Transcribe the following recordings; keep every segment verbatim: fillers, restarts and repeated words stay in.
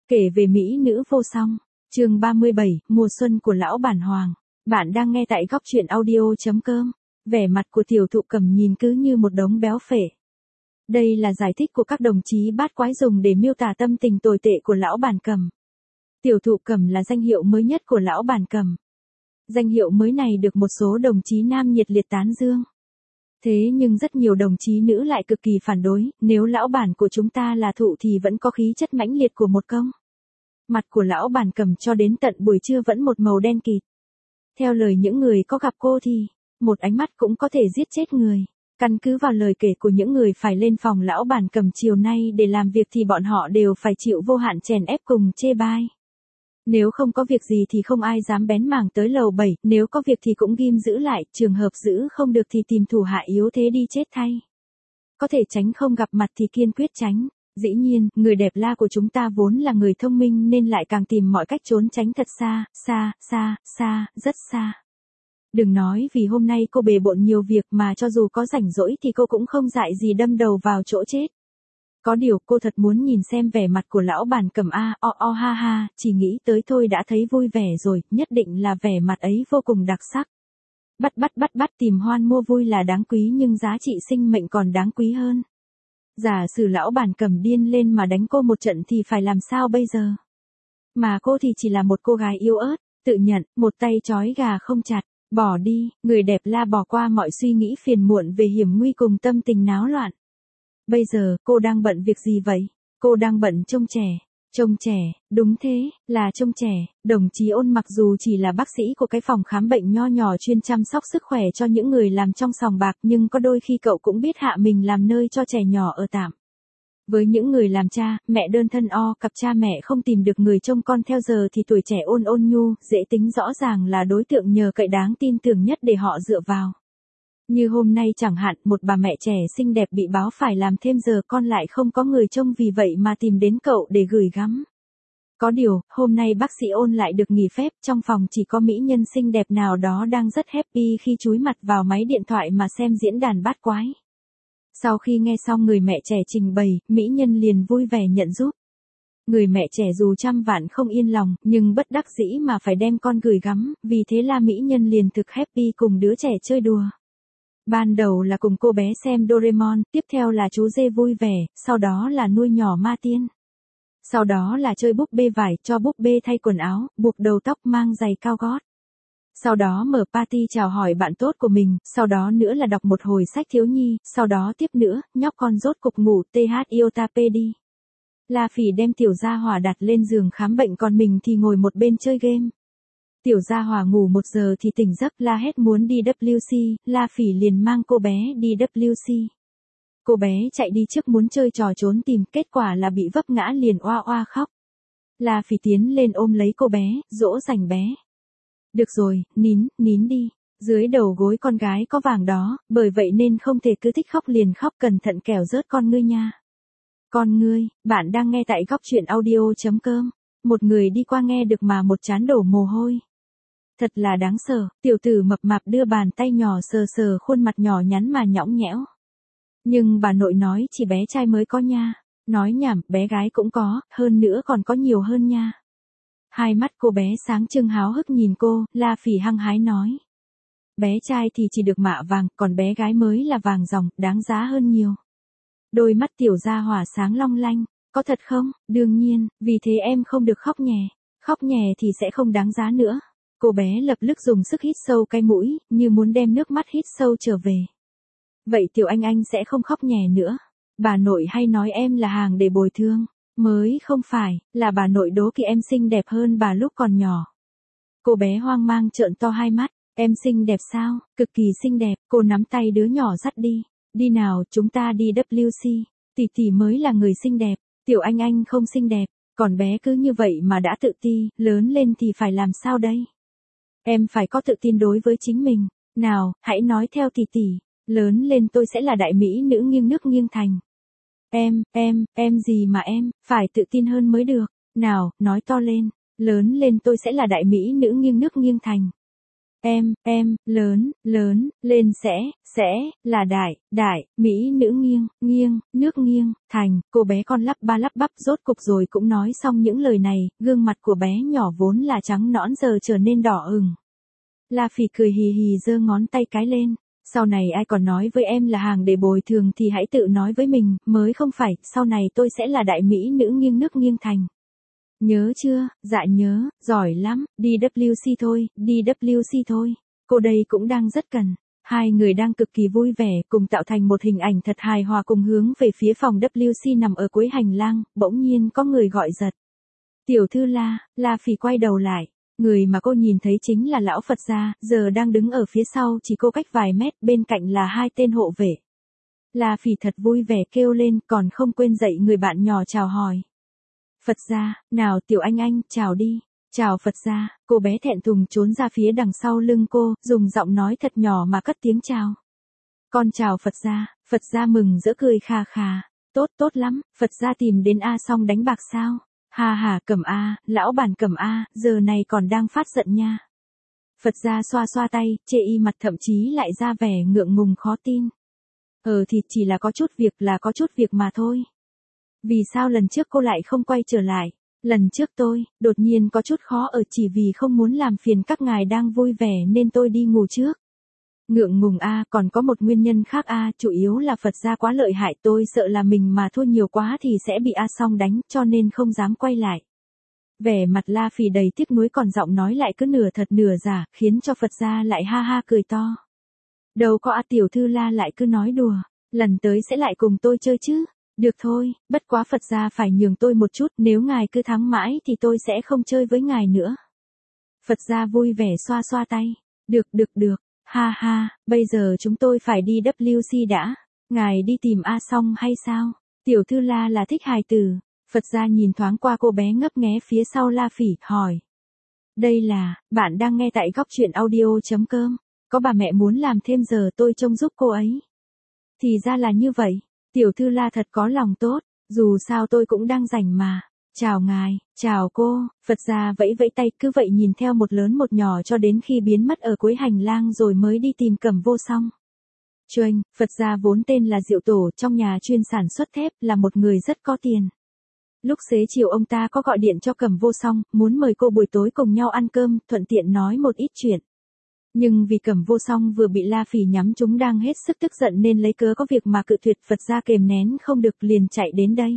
Kể về mỹ nữ vô song. Chương ba mươi bảy, mùa xuân của lão bản Hoàng. Bạn đang nghe tại góc truyện audio chấm com. Vẻ mặt của tiểu thụ cầm nhìn cứ như một đống béo phệ. Đây là giải thích của các đồng chí bát quái dùng để miêu tả tâm tình tồi tệ của lão bản Cầm. Tiểu thụ cầm là danh hiệu mới nhất của lão bản Cầm. Danh hiệu mới này được một số đồng chí nam nhiệt liệt tán dương. Thế nhưng rất nhiều đồng chí nữ lại cực kỳ phản đối, nếu lão bản của chúng ta là thụ thì vẫn có khí chất mãnh liệt của một công. Mặt của lão bản Cầm cho đến tận buổi trưa vẫn một màu đen kịt. Theo lời những người có gặp cô thì, một ánh mắt cũng có thể giết chết người. Căn cứ vào lời kể của những người phải lên phòng lão bản Cầm chiều nay để làm việc thì bọn họ đều phải chịu vô hạn chèn ép cùng chê bai. Nếu không có việc gì thì không ai dám bén mảng tới lầu bảy, nếu có việc thì cũng ghim giữ lại, trường hợp giữ không được thì tìm thủ hạ yếu thế đi chết thay. Có thể tránh không gặp mặt thì kiên quyết tránh. Dĩ nhiên, người đẹp La của chúng ta vốn là người thông minh nên lại càng tìm mọi cách trốn tránh thật xa, xa, xa, xa, rất xa. Đừng nói vì hôm nay cô bề bộn nhiều việc mà cho dù có rảnh rỗi thì cô cũng không dại gì đâm đầu vào chỗ chết. Có điều cô thật muốn nhìn xem vẻ mặt của lão bản Cầm a o o ha ha, chỉ nghĩ tới thôi đã thấy vui vẻ rồi, nhất định là vẻ mặt ấy vô cùng đặc sắc. Bắt bắt bắt bắt tìm hoan mua vui là đáng quý nhưng giá trị sinh mệnh còn đáng quý hơn. Giả sử lão bản Cầm điên lên mà đánh cô một trận thì phải làm sao bây giờ? Mà cô thì chỉ là một cô gái yếu ớt, tự nhận, một tay trói gà không chặt, bỏ đi, người đẹp La bỏ qua mọi suy nghĩ phiền muộn về hiểm nguy cùng tâm tình náo loạn. Bây giờ, cô đang bận việc gì vậy? Cô đang bận trông trẻ. Trông trẻ, đúng thế, là trông trẻ. Đồng chí Ôn mặc dù chỉ là bác sĩ của cái phòng khám bệnh nho nhỏ chuyên chăm sóc sức khỏe cho những người làm trong sòng bạc nhưng có đôi khi cậu cũng biết hạ mình làm nơi cho trẻ nhỏ ở tạm. Với những người làm cha, mẹ đơn thân o cặp cha mẹ không tìm được người trông con theo giờ thì tuổi trẻ Ôn ôn nhu, dễ tính rõ ràng là đối tượng nhờ cậy đáng tin tưởng nhất để họ dựa vào. Như hôm nay chẳng hạn, một bà mẹ trẻ xinh đẹp bị báo phải làm thêm giờ con lại không có người trông vì vậy mà tìm đến cậu để gửi gắm. Có điều, hôm nay bác sĩ Ôn lại được nghỉ phép, trong phòng chỉ có mỹ nhân xinh đẹp nào đó đang rất happy khi chúi mặt vào máy điện thoại mà xem diễn đàn bát quái. Sau khi nghe xong người mẹ trẻ trình bày, mỹ nhân liền vui vẻ nhận giúp. Người mẹ trẻ dù trăm vạn không yên lòng, nhưng bất đắc dĩ mà phải đem con gửi gắm, vì thế là mỹ nhân liền thực happy cùng đứa trẻ chơi đùa. Ban đầu là cùng cô bé xem Doraemon, tiếp theo là chú dê vui vẻ, sau đó là nuôi nhỏ ma tiên. Sau đó là chơi búp bê vải, cho búp bê thay quần áo, buộc đầu tóc mang giày cao gót. Sau đó mở party chào hỏi bạn tốt của mình, sau đó nữa là đọc một hồi sách thiếu nhi, sau đó tiếp nữa, nhóc con rốt cục ngủ th iota p đi. La Phỉ đem tiểu gia hỏa đặt lên giường khám bệnh còn mình thì ngồi một bên chơi game. Tiểu gia hỏa ngủ một giờ thì tỉnh giấc la hét muốn đi vê kép xê, La Phỉ liền mang cô bé đi vê kép xê. Cô bé chạy đi trước muốn chơi trò trốn tìm, kết quả là bị vấp ngã liền oa oa khóc. La Phỉ tiến lên ôm lấy cô bé, dỗ dành bé. Được rồi, nín, nín đi. Dưới đầu gối con gái có vàng đó, bởi vậy nên không thể cứ thích khóc liền khóc, cẩn thận kẻo rớt con ngươi nha. Con ngươi, bạn đang nghe tại góc truyện audio chấm com. Một người đi qua nghe được mà một trán đổ mồ hôi. Thật là đáng sợ, tiểu tử mập mạp đưa bàn tay nhỏ sờ sờ khuôn mặt nhỏ nhắn mà nhõng nhẽo. Nhưng bà nội nói chỉ bé trai mới có nha. Nói nhảm, bé gái cũng có, hơn nữa còn có nhiều hơn nha. Hai mắt cô bé sáng trưng háo hức nhìn cô, La Phỉ hăng hái nói. Bé trai thì chỉ được mạ vàng, còn bé gái mới là vàng ròng, đáng giá hơn nhiều. Đôi mắt tiểu gia hỏa sáng long lanh, có thật không? Đương nhiên, vì thế em không được khóc nhè. Khóc nhè thì sẽ không đáng giá nữa. Cô bé lập tức dùng sức hít sâu cái mũi, như muốn đem nước mắt hít sâu trở về. Vậy tiểu anh anh sẽ không khóc nhè nữa. Bà nội hay nói em là hàng để bồi thương. Mới không phải, là bà nội đố kỵ em xinh đẹp hơn bà lúc còn nhỏ. Cô bé hoang mang trợn to hai mắt, em xinh đẹp sao? Cực kỳ xinh đẹp, cô nắm tay đứa nhỏ dắt đi. Đi nào, chúng ta đi vê kép xê. Tỷ tỷ mới là người xinh đẹp, tiểu anh anh không xinh đẹp, còn bé cứ như vậy mà đã tự ti, lớn lên thì phải làm sao đây? Em phải có tự tin đối với chính mình. Nào, hãy nói theo tỷ tỷ, lớn lên tôi sẽ là đại mỹ nữ nghiêng nước nghiêng thành. Em, em, em gì mà em, phải tự tin hơn mới được. Nào, nói to lên, lớn lên tôi sẽ là đại mỹ nữ nghiêng nước nghiêng thành. Em, em, lớn, lớn, lên sẽ, sẽ, là đại, đại, mỹ nữ nghiêng, nghiêng, nước nghiêng, thành, cô bé con lắp ba lắp bắp rốt cục rồi cũng nói xong những lời này, gương mặt của bé nhỏ vốn là trắng nõn giờ trở nên đỏ ửng. La Phỉ cười hì hì giơ ngón tay cái lên. Sau này ai còn nói với em là hàng để bồi thường thì hãy tự nói với mình, mới không phải, sau này tôi sẽ là đại mỹ nữ nghiêng nước nghiêng thành. Nhớ chưa, dạ nhớ, giỏi lắm, đi vê kép xê thôi, đi vê kép xê thôi. Cô đây cũng đang rất cần. Hai người đang cực kỳ vui vẻ, cùng tạo thành một hình ảnh thật hài hòa cùng hướng về phía phòng vê kép xê nằm ở cuối hành lang, bỗng nhiên có người gọi giật. Tiểu thư La, La Phỉ quay đầu lại. Người mà cô nhìn thấy chính là lão Phật gia, giờ đang đứng ở phía sau chỉ cô cách vài mét, bên cạnh là hai tên hộ vệ. La Phỉ thật vui vẻ kêu lên, còn không quên dạy người bạn nhỏ chào hỏi. Phật gia, nào Tiểu Anh Anh, chào đi. Chào Phật gia, cô bé thẹn thùng trốn ra phía đằng sau lưng cô, dùng giọng nói thật nhỏ mà cất tiếng chào. Con chào Phật gia, Phật gia mừng rỡ cười khà khà. Tốt tốt lắm, Phật gia tìm đến A Song đánh bạc sao? Hà hà cầm A, lão bản cầm A, giờ này còn đang phát giận nha. Phật gia xoa xoa tay, chê y mặt thậm chí lại ra vẻ ngượng ngùng khó tin. Ờ thì chỉ là có chút việc là có chút việc mà thôi. Vì sao lần trước cô lại không quay trở lại? Lần trước tôi, đột nhiên có chút khó ở chỉ vì không muốn làm phiền các ngài đang vui vẻ nên tôi đi ngủ trước. Ngượng ngùng A, còn có một nguyên nhân khác A, chủ yếu là Phật gia quá lợi hại, tôi sợ là mình mà thua nhiều quá thì sẽ bị A Song đánh, cho nên không dám quay lại. Vẻ mặt La Phỉ đầy tiếc nuối còn giọng nói lại cứ nửa thật nửa giả, khiến cho Phật gia lại ha ha cười to. Đâu có A tiểu thư La lại cứ nói đùa, lần tới sẽ lại cùng tôi chơi chứ. Được thôi, bất quá Phật gia phải nhường tôi một chút, nếu ngài cứ thắng mãi thì tôi sẽ không chơi với ngài nữa. Phật gia vui vẻ xoa xoa tay. Được được được. Ha ha, bây giờ chúng tôi phải đi vê kép xê đã. Ngài đi tìm A Song hay sao? Tiểu thư La là thích hài tử. Phật gia nhìn thoáng qua cô bé ngấp nghé phía sau La Phỉ, hỏi. Đây là, bạn đang nghe tại góc truyện audio chấm com. Có bà mẹ muốn làm thêm giờ tôi trông giúp cô ấy. Thì ra là như vậy. Tiểu thư La thật có lòng tốt. Dù sao tôi cũng đang rảnh mà. Chào ngài, chào cô, Phật gia vẫy vẫy tay cứ vậy nhìn theo một lớn một nhỏ cho đến khi biến mất ở cuối hành lang rồi mới đi tìm Cẩm Vô Song. Chuanh, Phật gia vốn tên là Diệu Tổ, trong nhà chuyên sản xuất thép, là một người rất có tiền. Lúc xế chiều ông ta có gọi điện cho Cẩm Vô Song, muốn mời cô buổi tối cùng nhau ăn cơm, thuận tiện nói một ít chuyện. Nhưng vì Cẩm Vô Song vừa bị La Phỉ nhắm trúng đang hết sức tức giận nên lấy cớ có việc mà cự tuyệt, Phật gia kềm nén không được liền chạy đến đây.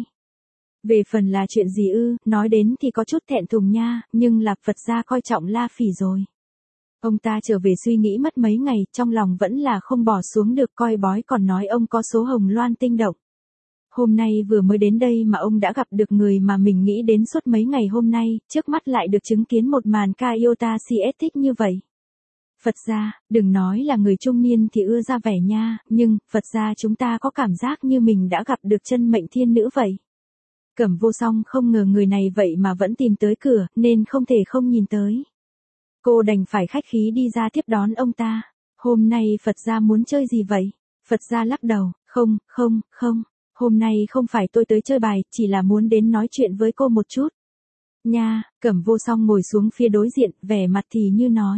Về phần là chuyện gì ư, nói đến thì có chút thẹn thùng nha, nhưng là Phật gia coi trọng La Phỉ rồi. Ông ta trở về suy nghĩ mất mấy ngày, trong lòng vẫn là không bỏ xuống được, coi bói còn nói ông có số hồng loan tinh động. Hôm nay vừa mới đến đây mà ông đã gặp được người mà mình nghĩ đến suốt mấy ngày hôm nay, trước mắt lại được chứng kiến một màn ca Iota xê ét thích như vậy. Phật gia, đừng nói là người trung niên thì ưa ra vẻ nha, nhưng, Phật gia chúng ta có cảm giác như mình đã gặp được chân mệnh thiên nữ vậy. Cẩm Vô Song không ngờ người này vậy mà vẫn tìm tới cửa, nên không thể không nhìn tới. Cô đành phải khách khí đi ra tiếp đón ông ta. Hôm nay Phật gia muốn chơi gì vậy? Phật gia lắc đầu, không, không, không. Hôm nay không phải tôi tới chơi bài, chỉ là muốn đến nói chuyện với cô một chút. Nha, Cẩm Vô Song ngồi xuống phía đối diện, vẻ mặt thì như nói.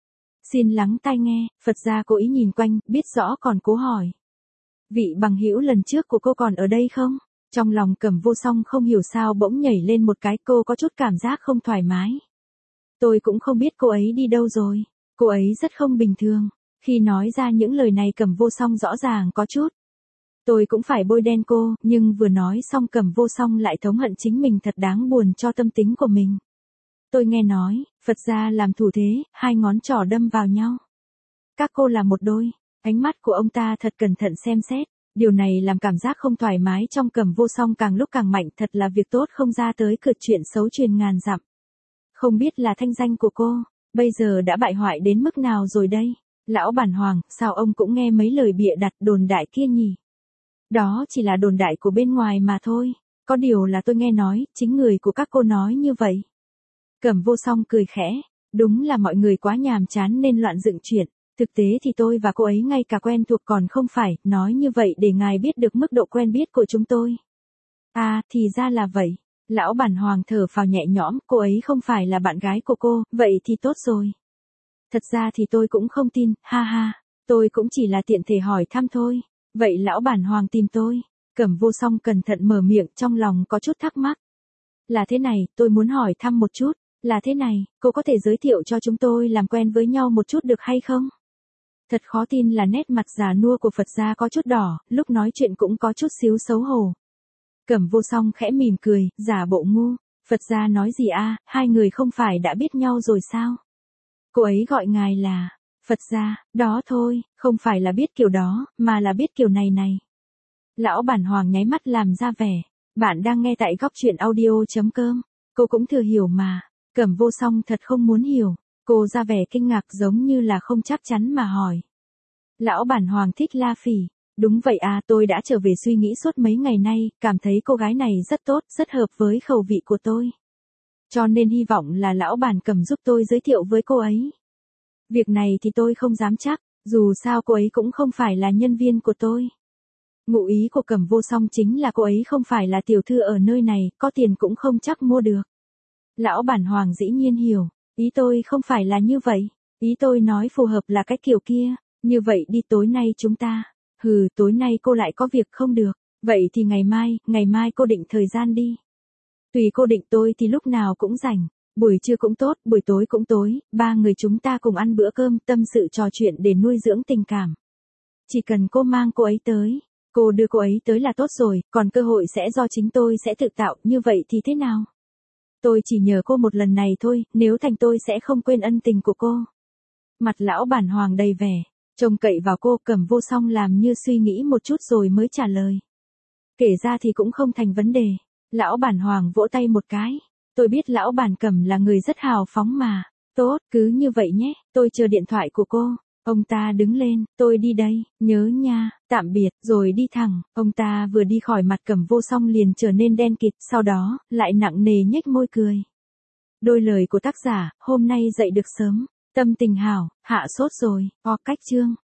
Xin lắng tai nghe, Phật gia cố ý nhìn quanh, biết rõ còn cố hỏi. Vị bằng hữu lần trước của cô còn ở đây không? Trong lòng Cẩm Vô Song không hiểu sao bỗng nhảy lên một cái, cô có chút cảm giác không thoải mái. Tôi cũng không biết cô ấy đi đâu rồi. Cô ấy rất không bình thường. Khi nói ra những lời này Cẩm Vô Song rõ ràng có chút. Tôi cũng phải bôi đen cô, nhưng vừa nói xong Cẩm Vô Song lại thống hận chính mình thật đáng buồn cho tâm tính của mình. Tôi nghe nói, Phật gia làm thủ thế, hai ngón trỏ đâm vào nhau. Các cô là một đôi. Ánh mắt của ông ta thật cẩn thận xem xét. Điều này làm cảm giác không thoải mái trong Cẩm Vô Song càng lúc càng mạnh, thật là việc tốt không ra tới cửa, chuyện xấu truyền ngàn dặm. Không biết là thanh danh của cô, bây giờ đã bại hoại đến mức nào rồi đây? Lão bản Hoàng, sao ông cũng nghe mấy lời bịa đặt đồn đại kia nhỉ? Đó chỉ là đồn đại của bên ngoài mà thôi, có điều là tôi nghe nói, chính người của các cô nói như vậy. Cẩm Vô Song cười khẽ, đúng là mọi người quá nhàm chán nên loạn dựng chuyện. Thực tế thì tôi và cô ấy ngay cả quen thuộc còn không phải, nói như vậy để ngài biết được mức độ quen biết của chúng tôi. À, thì ra là vậy. Lão bản Hoàng thở phào nhẹ nhõm, cô ấy không phải là bạn gái của cô, vậy thì tốt rồi. Thật ra thì tôi cũng không tin, ha ha, tôi cũng chỉ là tiện thể hỏi thăm thôi. Vậy lão bản Hoàng tìm tôi. Cẩm Vô Song cẩn thận mở miệng, trong lòng có chút thắc mắc. Là thế này, tôi muốn hỏi thăm một chút. Là thế này, cô có thể giới thiệu cho chúng tôi làm quen với nhau một chút được hay không? Thật khó tin là nét mặt già nua của Phật gia có chút đỏ, lúc nói chuyện cũng có chút xíu xấu hổ. Cẩm Vô Song khẽ mỉm cười, giả bộ ngu. Phật gia nói gì a, hai người không phải đã biết nhau rồi sao? Cô ấy gọi ngài là Phật gia, đó thôi, không phải là biết kiểu đó, mà là biết kiểu này này. Lão bản Hoàng nháy mắt làm ra vẻ. Bạn đang nghe tại góc truyện audio.com. Cô cũng thừa hiểu mà. Cẩm Vô Song thật không muốn hiểu. Cô ra vẻ kinh ngạc giống như là không chắc chắn mà hỏi. Lão bản Hoàng thích La Phỉ. Đúng vậy à, tôi đã trở về suy nghĩ suốt mấy ngày nay, cảm thấy cô gái này rất tốt, rất hợp với khẩu vị của tôi. Cho nên hy vọng là lão bản Cẩm giúp tôi giới thiệu với cô ấy. Việc này thì tôi không dám chắc, dù sao cô ấy cũng không phải là nhân viên của tôi. Ngụ ý của Cẩm Vô Song chính là cô ấy không phải là tiểu thư ở nơi này, có tiền cũng không chắc mua được. Lão bản Hoàng dĩ nhiên hiểu, ý tôi không phải là như vậy, ý tôi nói phù hợp là cái kiểu kia, như vậy đi tối nay chúng ta, hừ tối nay cô lại có việc không được, vậy thì ngày mai, ngày mai cô định thời gian đi. Tùy cô định, tôi thì lúc nào cũng rảnh, buổi trưa cũng tốt, buổi tối cũng tối, ba người chúng ta cùng ăn bữa cơm, tâm sự trò chuyện để nuôi dưỡng tình cảm. Chỉ cần cô mang cô ấy tới. Cô đưa cô ấy tới là tốt rồi, còn cơ hội sẽ do chính tôi sẽ tự tạo, như vậy thì thế nào? Tôi chỉ nhờ cô một lần này thôi, nếu thành tôi sẽ không quên ân tình của cô. Mặt lão bản Hoàng đầy vẻ, trông cậy vào cô. Cẩm Vô Song làm như suy nghĩ một chút rồi mới trả lời. Kể ra thì cũng không thành vấn đề. Lão bản Hoàng vỗ tay một cái. Tôi biết lão bản Cẩm là người rất hào phóng mà. Tốt, cứ như vậy nhé, tôi chờ điện thoại của cô. Ông ta đứng lên, tôi đi đây, nhớ nha, tạm biệt, rồi đi thẳng. Ông ta vừa đi khỏi, mặt Cẩm Vô Song liền trở nên đen kịt, sau đó, lại nặng nề nhếch môi cười. Đôi lời của tác giả, hôm nay dậy được sớm, tâm tình hảo, hạ sốt rồi, o cách chương.